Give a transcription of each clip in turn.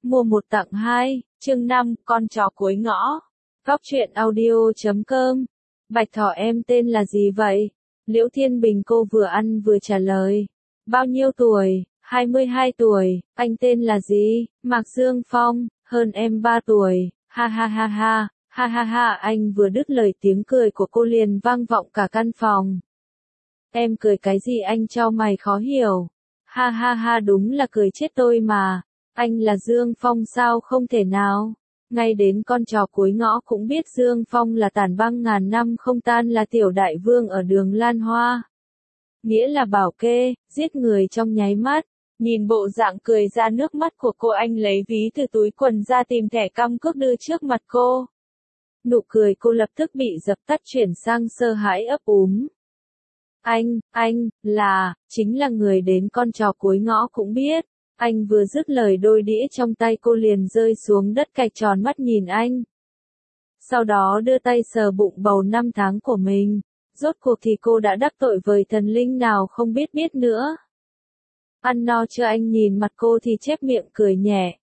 Mua một tặng hai, chương 5, con chó cuối ngõ. Góc truyện audio.com. Bạch Thỏ em tên là gì vậy? Liễu Thiên Bình cô vừa ăn vừa trả lời. Bao nhiêu tuổi? 22 tuổi. Anh tên là gì? Mạc Dương Phong, hơn em 3 tuổi. Ha ha ha ha, ha ha ha. Anh vừa đứt lời tiếng cười của cô liền vang vọng cả căn phòng. Em cười cái gì anh chau mày khó hiểu. Ha ha ha, đúng là cười chết tôi mà. Anh là Dương Phong sao? Không thể nào. Ngay đến con chó cuối ngõ cũng biết Dương Phong là tàn băng ngàn năm không tan, là tiểu đại vương ở đường Lan Hoa. Nghĩa là bảo kê, giết người trong nháy mắt. Nhìn bộ dạng cười ra nước mắt của cô, anh lấy ví từ túi quần ra tìm thẻ căm cước đưa trước mặt cô. Nụ cười cô lập tức bị dập tắt, chuyển sang sợ hãi ấp úng. Anh, chính là người đến con chó cuối ngõ cũng biết. Anh vừa dứt lời đôi đĩa trong tay cô liền rơi xuống đất, cạch tròn mắt nhìn anh. Sau đó đưa tay sờ bụng bầu 5 tháng của mình. Rốt cuộc thì cô đã đắc tội với thần linh nào không biết nữa. Ăn no chưa? Anh nhìn mặt cô thì chép miệng cười nhẹ.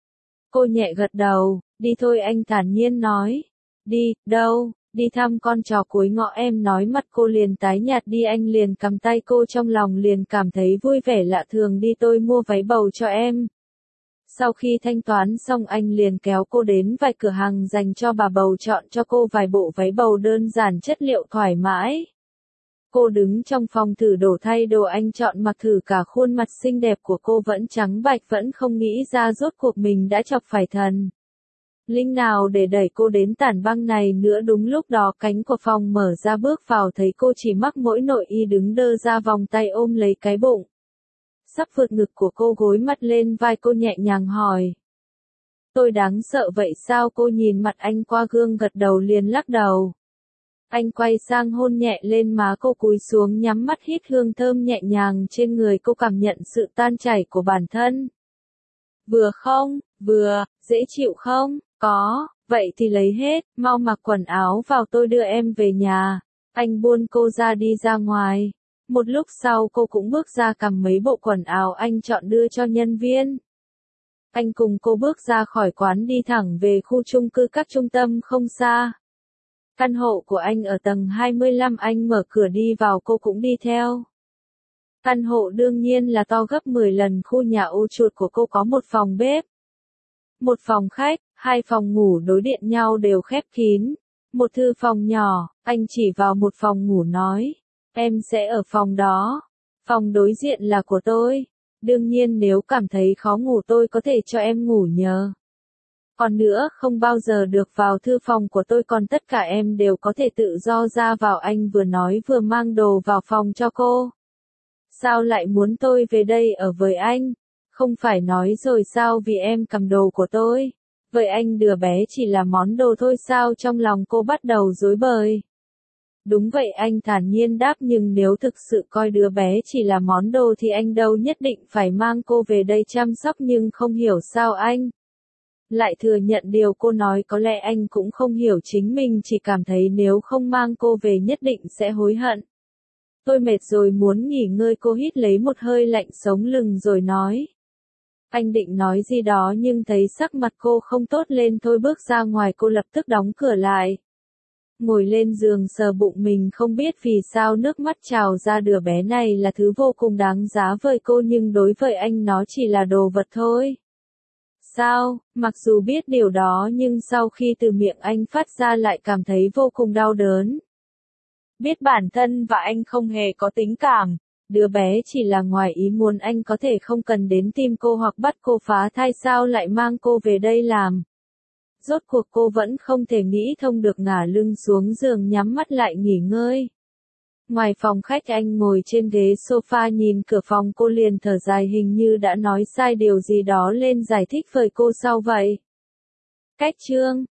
Cô nhẹ gật đầu. Đi thôi, anh thản nhiên nói. Đi, đâu? Đi thăm con chó cuối ngõ em nói. Mặt cô liền tái nhạt đi. Anh liền cầm tay cô, trong lòng liền cảm thấy vui vẻ lạ thường. Đi, tôi mua váy bầu cho em. Sau khi thanh toán xong anh liền kéo cô đến vài cửa hàng dành cho bà bầu, chọn cho cô vài bộ váy bầu đơn giản, chất liệu thoải mái. Cô đứng trong phòng thử đồ thay đồ, anh chọn mặc thử cả khuôn mặt xinh đẹp của cô vẫn trắng bạch, vẫn không nghĩ ra rốt cuộc mình đã chọc phải thần linh nào để đẩy cô đến tản băng này nữa. Đúng lúc đó cánh của phòng mở ra, bước vào thấy cô chỉ mắc mỗi nội y, đứng đơ ra, vòng tay ôm lấy cái bụng sắp vượt ngực của cô, gối mặt lên vai cô nhẹ nhàng hỏi. Tôi đáng sợ vậy sao? Cô nhìn mặt anh qua gương gật đầu liền lắc đầu. Anh quay sang hôn nhẹ lên má cô, cúi xuống nhắm mắt hít hương thơm nhẹ nhàng trên người cô, cảm nhận sự tan chảy của bản thân. Vừa không? Vừa, dễ chịu không? Có, vậy thì lấy hết, mau mặc quần áo vào, tôi đưa em về nhà. Anh buông cô ra đi ra ngoài. Một lúc sau cô cũng bước ra cầm mấy bộ quần áo anh chọn đưa cho nhân viên. Anh cùng cô bước ra khỏi quán, đi thẳng về khu chung cư cách trung tâm không xa. Căn hộ của anh ở tầng 25, anh mở cửa đi vào, cô cũng đi theo. Căn hộ đương nhiên là to gấp 10 lần khu nhà ô chuột của cô, có một phòng bếp, một phòng khách, 2 phòng ngủ đối điện nhau đều khép kín, một thư phòng nhỏ. Anh chỉ vào một phòng ngủ nói, em sẽ ở phòng đó, phòng đối diện là của tôi. Đương nhiên nếu cảm thấy khó ngủ tôi có thể cho em ngủ nhờ. Còn nữa, không bao giờ được vào thư phòng của tôi, còn tất cả em đều có thể tự do ra vào. Anh vừa nói vừa mang đồ vào phòng cho cô. Sao lại muốn tôi về đây ở với anh? Không phải nói rồi sao, vì em cầm đồ của tôi. Vậy anh đứa bé chỉ là món đồ thôi sao? Trong lòng cô bắt đầu rối bời. Đúng vậy, anh thản nhiên đáp, nhưng nếu thực sự coi đứa bé chỉ là món đồ thì anh đâu nhất định phải mang cô về đây chăm sóc. Nhưng không hiểu sao anh lại thừa nhận điều cô nói. Có lẽ anh cũng không hiểu chính mình, chỉ cảm thấy nếu không mang cô về nhất định sẽ hối hận. Tôi mệt rồi, muốn nghỉ ngơi. Cô hít lấy một hơi lạnh sống lưng rồi nói. Anh định nói gì đó nhưng thấy sắc mặt cô không tốt lên, thôi bước ra ngoài. Cô lập tức đóng cửa lại, ngồi lên giường sờ bụng mình, không biết vì sao nước mắt trào ra. Đứa bé này là thứ vô cùng đáng giá với cô, nhưng đối với anh nó chỉ là đồ vật thôi. Sao? Mặc dù biết điều đó nhưng sau khi từ miệng anh phát ra lại cảm thấy vô cùng đau đớn. Biết bản thân và anh không hề có tình cảm, đứa bé chỉ là ngoài ý muốn, anh có thể không cần đến tìm cô hoặc bắt cô phá thai, sao lại mang cô về đây làm? Rốt cuộc cô vẫn không thể nghĩ thông được, ngả lưng xuống giường nhắm mắt lại nghỉ ngơi. Ngoài phòng khách anh ngồi trên ghế sofa nhìn cửa phòng, cô liền thở dài, hình như đã nói sai điều gì đó, lên giải thích với cô sau vậy. Cách chương